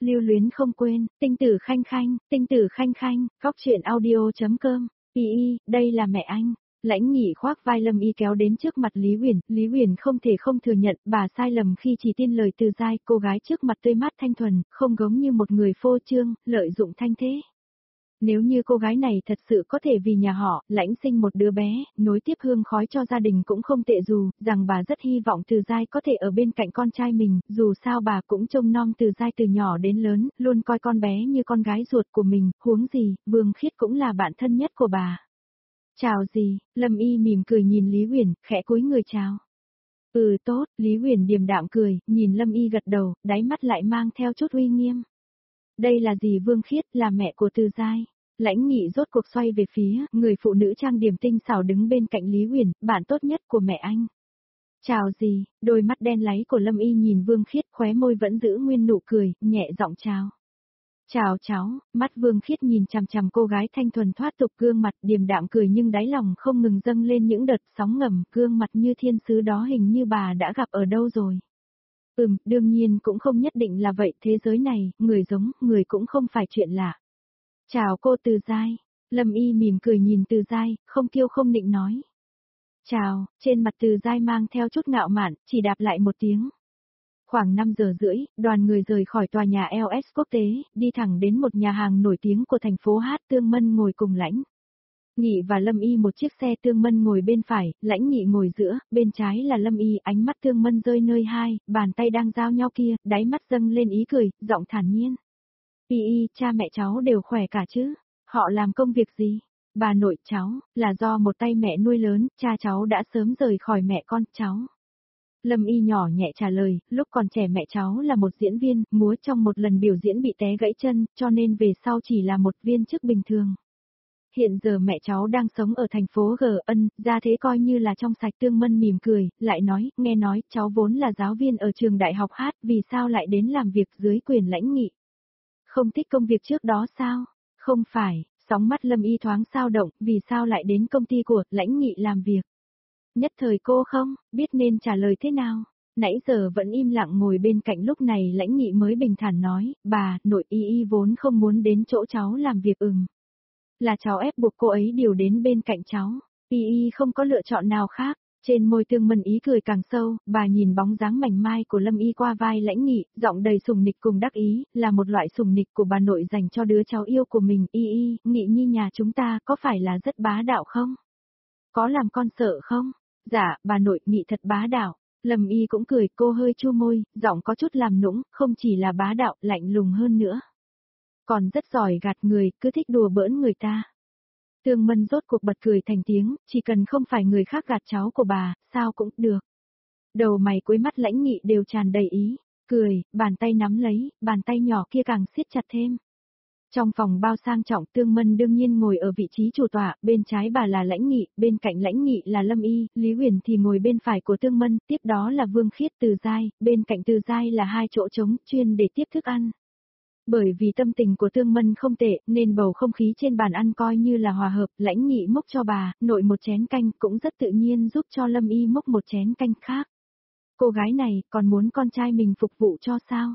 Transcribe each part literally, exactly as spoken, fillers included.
lưu luyến không quên, tinh tử khanh khanh, tinh tử khanh khanh, góc truyện audio.com, y y, đây là mẹ anh. Lãnh Nghị khoác vai Lâm Y kéo đến trước mặt Lý Huyền, Lý Huyền không thể không thừa nhận bà sai lầm khi chỉ tin lời Từ Giai, cô gái trước mặt tươi mát thanh thuần, không giống như một người phô trương, lợi dụng thanh thế. Nếu như cô gái này thật sự có thể vì nhà họ, Lãnh sinh một đứa bé, nối tiếp hương khói cho gia đình cũng không tệ dù, rằng bà rất hy vọng Từ Giai có thể ở bên cạnh con trai mình, dù sao bà cũng trông nom Từ Giai từ nhỏ đến lớn, luôn coi con bé như con gái ruột của mình, huống gì, Vương Khiết cũng là bạn thân nhất của bà. Chào gì, Lâm Y mỉm cười nhìn Lý Huyền, khẽ cúi người chào. Ừ tốt, Lý Huyền điềm đạm cười, nhìn Lâm Y gật đầu, đáy mắt lại mang theo chút uy nghiêm. Đây là gì Vương Khiết, là mẹ của Từ Giai. Lãnh Nghị rốt cuộc xoay về phía, người phụ nữ trang điểm tinh xảo đứng bên cạnh Lý Huyền, bạn tốt nhất của mẹ anh. Chào gì, đôi mắt đen láy của Lâm Y nhìn Vương Khiết, khóe môi vẫn giữ nguyên nụ cười, nhẹ giọng chào. Chào cháu, mắt Vương Khiết nhìn chằm chằm cô gái thanh thuần thoát tục gương mặt điềm đạm cười nhưng đáy lòng không ngừng dâng lên những đợt sóng ngầm, gương mặt như thiên sứ đó hình như bà đã gặp ở đâu rồi. Ừm, đương nhiên cũng không nhất định là vậy, thế giới này, người giống, người cũng không phải chuyện lạ. Chào cô Từ Giai, Lâm Y mỉm cười nhìn Từ Giai, không kiêu không định nói. Chào, trên mặt Từ Giai mang theo chút ngạo mạn, chỉ đáp lại một tiếng. Khoảng năm giờ rưỡi, đoàn người rời khỏi tòa nhà lờ ét quốc tế, đi thẳng đến một nhà hàng nổi tiếng của thành phố Hát. Tương Mân ngồi cùng Lãnh Nghị và Lâm Y một chiếc xe. Tương Mân ngồi bên phải, Lãnh Nghị ngồi giữa, bên trái là Lâm Y. Ánh mắt Tương Mân rơi nơi hai, bàn tay đang giao nhau kia, đáy mắt dâng lên ý cười, giọng thản nhiên. Y y, cha mẹ cháu đều khỏe cả chứ? Họ làm công việc gì? Bà nội cháu, là do một tay mẹ nuôi lớn, cha cháu đã sớm rời khỏi mẹ con cháu. Lâm Y nhỏ nhẹ trả lời, lúc còn trẻ mẹ cháu là một diễn viên, múa trong một lần biểu diễn bị té gãy chân, cho nên về sau chỉ là một viên chức bình thường. Hiện giờ mẹ cháu đang sống ở thành phố G Ân, ra thế coi như là trong sạch. Tương Mân mỉm cười, lại nói, nghe nói, cháu vốn là giáo viên ở trường đại học Hát, vì sao lại đến làm việc dưới quyền Lãnh Nghị? Không thích công việc trước đó sao? Không phải, sóng mắt Lâm Y thoáng dao động, vì sao lại đến công ty của Lãnh Nghị làm việc? Nhất thời cô không biết nên trả lời thế nào. Nãy giờ vẫn im lặng ngồi bên cạnh, lúc này Lãnh Nghị mới bình thản nói, bà, nội Y y vốn không muốn đến chỗ cháu làm việc. Ừm. Là cháu ép buộc cô ấy điều đến bên cạnh cháu. Y y không có lựa chọn nào khác. Trên môi Tương Mân ý cười càng sâu, bà nhìn bóng dáng mảnh mai của Lâm Y qua vai Lãnh Nghị, giọng đầy sùng nịch cùng đắc ý, là một loại sùng nịch của bà nội dành cho đứa cháu yêu của mình. Y y, Nghị nhi nhà chúng ta có phải là rất bá đạo không? Có làm con sợ không? Dạ, bà nội, Nghị thật bá đạo. Lâm Y cũng cười, cô hơi chu môi, giọng có chút làm nũng, không chỉ là bá đạo, lạnh lùng hơn nữa. Còn rất giỏi gạt người, cứ thích đùa bỡn người ta. Tương Mân rốt cuộc bật cười thành tiếng, chỉ cần không phải người khác gạt cháu của bà, sao cũng được. Đầu mày cuối mắt Lãnh Nghị đều tràn đầy ý, cười, bàn tay nắm lấy, bàn tay nhỏ kia càng siết chặt thêm. Trong phòng bao sang trọng, Tương Mân đương nhiên ngồi ở vị trí chủ tọa, bên trái bà là Lãnh Nghị, bên cạnh Lãnh Nghị là Lâm Y, Lý Huyền thì ngồi bên phải của Tương Mân, tiếp đó là Vương Khiết, Từ Giai, bên cạnh Từ Giai là hai chỗ trống, chuyên để tiếp thức ăn. Bởi vì tâm tình của Tương Mân không tệ, nên bầu không khí trên bàn ăn coi như là hòa hợp. Lãnh Nghị múc cho bà, nội một chén canh, cũng rất tự nhiên giúp cho Lâm Y múc một chén canh khác. Cô gái này, còn muốn con trai mình phục vụ cho sao?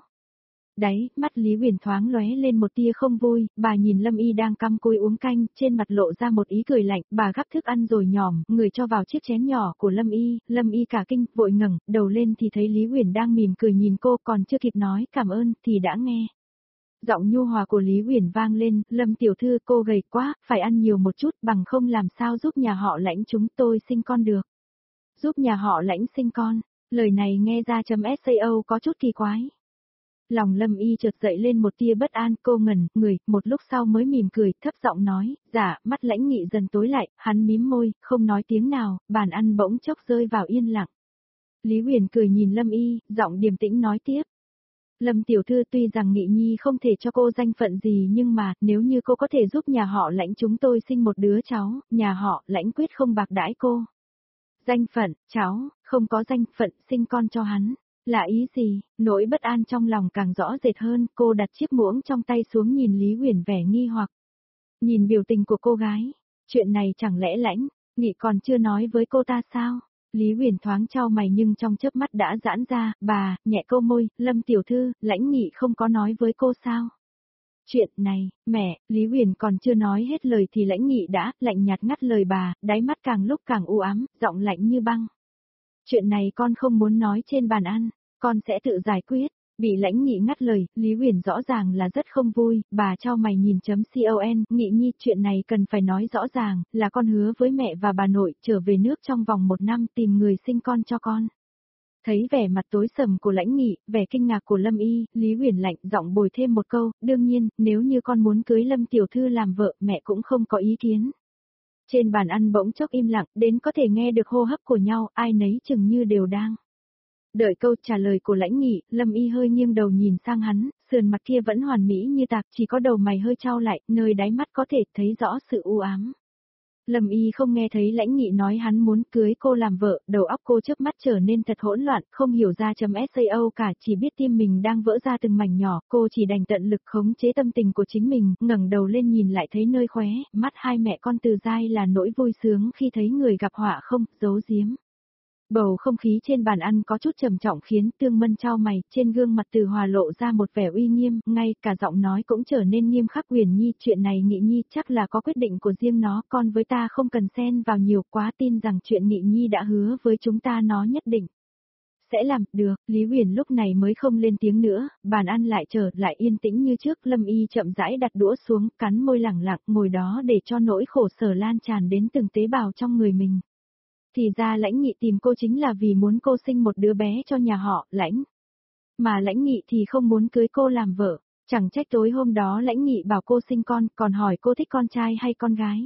Đấy, mắt Lý Huyền thoáng lóe lên một tia không vui, bà nhìn Lâm Y đang căm cúi uống canh, trên mặt lộ ra một ý cười lạnh, bà gắp thức ăn rồi nhỏm, người cho vào chiếc chén nhỏ của Lâm Y. Lâm Y cả kinh, vội ngẩng đầu lên thì thấy Lý Huyền đang mỉm cười nhìn cô, còn chưa kịp nói cảm ơn, thì đã nghe. Giọng nhu hòa của Lý Huyền vang lên, Lâm tiểu thư, cô gầy quá, phải ăn nhiều một chút, bằng không làm sao giúp nhà họ Lãnh chúng tôi sinh con được. Giúp nhà họ Lãnh sinh con, lời này nghe ra chấm sao có chút kỳ quái. Lòng Lâm Y chợt dậy lên một tia bất an, cô ngẩn người, một lúc sau mới mỉm cười, thấp giọng nói, dạ, mắt Lãnh Nghị dần tối lại, hắn mím môi, không nói tiếng nào, bàn ăn bỗng chốc rơi vào yên lặng. Lý Huyền cười nhìn Lâm Y, giọng điềm tĩnh nói tiếp. Lâm tiểu thư, tuy rằng Nghị nhi không thể cho cô danh phận gì nhưng mà, nếu như cô có thể giúp nhà họ Lãnh chúng tôi sinh một đứa cháu, nhà họ Lãnh quyết không bạc đãi cô. Danh phận, cháu, không có danh phận, sinh con cho hắn. Là ý gì? Nỗi bất an trong lòng càng rõ rệt hơn, cô đặt chiếc muỗng trong tay xuống nhìn Lý Huyền vẻ nghi hoặc. Nhìn biểu tình của cô gái, chuyện này chẳng lẽ Lãnh Nghị còn chưa nói với cô ta sao? Lý Huyền thoáng chau mày nhưng trong chớp mắt đã giãn ra, bà, nhẹ câu môi, Lâm tiểu thư, Lãnh Nghị không có nói với cô sao? Chuyện này, mẹ, Lý Huyền còn chưa nói hết lời thì Lãnh Nghị đã, lạnh nhạt ngắt lời bà, đáy mắt càng lúc càng u ám, giọng lạnh như băng. Chuyện này con không muốn nói trên bàn ăn, con sẽ tự giải quyết. Bị Lãnh Nghị ngắt lời, Lý Huyền rõ ràng là rất không vui, bà chau mày nhìn chấm con, Nghị Nhi, chuyện này cần phải nói rõ ràng, là con hứa với mẹ và bà nội trở về nước trong vòng một năm tìm người sinh con cho con. Thấy vẻ mặt tối sầm của Lãnh Nghị, vẻ kinh ngạc của Lâm Y, Lý Huyền lạnh giọng bồi thêm một câu, đương nhiên, nếu như con muốn cưới Lâm tiểu thư làm vợ, mẹ cũng không có ý kiến. Trên bàn ăn bỗng chốc im lặng, đến có thể nghe được hô hấp của nhau, ai nấy chừng như đều đang đợi câu trả lời của Lãnh Nghị. Lâm Y hơi nghiêng đầu nhìn sang hắn, sườn mặt kia vẫn hoàn mỹ như tạc, chỉ có đầu mày hơi chau lại, nơi đáy mắt có thể thấy rõ sự u ám. Lâm Y không nghe thấy Lãnh Nghị nói hắn muốn cưới cô làm vợ, đầu óc cô chớp mắt trở nên thật hỗn loạn, không hiểu ra chấm sao cả, chỉ biết tim mình đang vỡ ra từng mảnh nhỏ, cô chỉ đành tận lực khống chế tâm tình của chính mình, ngẩng đầu lên nhìn lại thấy nơi khóe mắt hai mẹ con Từ Giai là nỗi vui sướng khi thấy người gặp họa không giấu giếm. Bầu không khí trên bàn ăn có chút trầm trọng khiến Tương Mân chau mày, trên gương mặt Từ Hòa lộ ra một vẻ uy nghiêm, ngay cả giọng nói cũng trở nên nghiêm khắc. Huyền Nhi, chuyện này Nghị Nhi chắc là có quyết định của riêng nó, con với ta không cần xen vào nhiều quá, tin rằng chuyện Nghị Nhi đã hứa với chúng ta nó nhất định sẽ làm được. Lý Huyền lúc này mới không lên tiếng nữa, bàn ăn lại trở lại yên tĩnh như trước. Lâm Y chậm rãi đặt đũa xuống, cắn môi lẳng lặng ngồi đó để cho nỗi khổ sở lan tràn đến từng tế bào trong người mình. Thì ra Lãnh Nghị tìm cô chính là vì muốn cô sinh một đứa bé cho nhà họ Lãnh. Mà Lãnh Nghị thì không muốn cưới cô làm vợ, chẳng trách tối hôm đó Lãnh Nghị bảo cô sinh con, còn hỏi cô thích con trai hay con gái.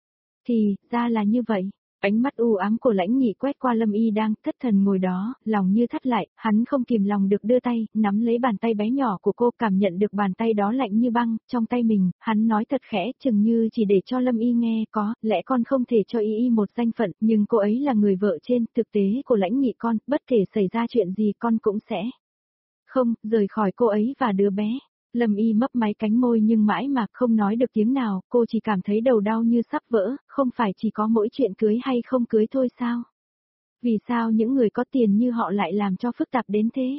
Thì, ra là như vậy. Ánh mắt u ám của Lãnh Nghị quét qua Lâm Y đang thất thần ngồi đó, lòng như thắt lại, hắn không kìm lòng được đưa tay, nắm lấy bàn tay bé nhỏ của cô, cảm nhận được bàn tay đó lạnh như băng, trong tay mình, hắn nói thật khẽ, chừng như chỉ để cho Lâm Y nghe, có, lẽ con không thể cho Y Y một danh phận, nhưng cô ấy là người vợ trên, thực tế của Lãnh Nghị con, bất kể xảy ra chuyện gì con cũng sẽ không, rời khỏi cô ấy và đứa bé. Lâm Y mấp máy cánh môi nhưng mãi mà không nói được tiếng nào, cô chỉ cảm thấy đầu đau như sắp vỡ, không phải chỉ có mỗi chuyện cưới hay không cưới thôi sao? Vì sao những người có tiền như họ lại làm cho phức tạp đến thế?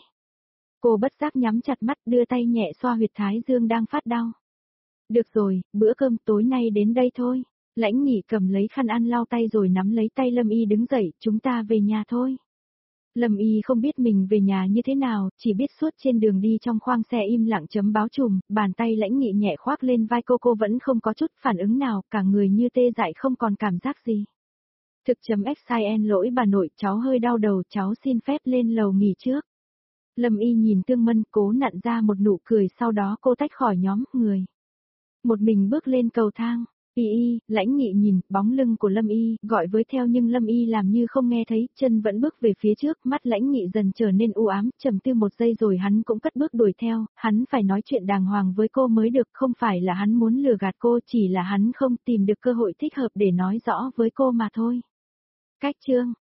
Cô bất giác nhắm chặt mắt, đưa tay nhẹ xoa huyệt thái dương đang phát đau. Được rồi, bữa cơm tối nay đến đây thôi. Lãnh Nghị cầm lấy khăn ăn lau tay rồi nắm lấy tay Lâm Y đứng dậy, chúng ta về nhà thôi. Lâm Y không biết mình về nhà như thế nào, chỉ biết suốt trên đường đi trong khoang xe im lặng chấm báo chùm, bàn tay Lãnh Nghị nhẹ khoác lên vai cô, cô vẫn không có chút phản ứng nào, cả người như tê dại không còn cảm giác gì. Thực chấm xin lỗi bà nội, cháu hơi đau đầu, cháu xin phép lên lầu nghỉ trước. Lâm Y nhìn Tương Mân cố nặn ra một nụ cười, sau đó cô tách khỏi nhóm người. Một mình bước lên cầu thang. Y Y, Lãnh Nghị nhìn bóng lưng của Lâm Y, gọi với theo nhưng Lâm Y làm như không nghe thấy, chân vẫn bước về phía trước, mắt Lãnh Nghị dần trở nên u ám, trầm tư một giây rồi hắn cũng cất bước đuổi theo, hắn phải nói chuyện đàng hoàng với cô mới được, không phải là hắn muốn lừa gạt cô, chỉ là hắn không tìm được cơ hội thích hợp để nói rõ với cô mà thôi. Cách chương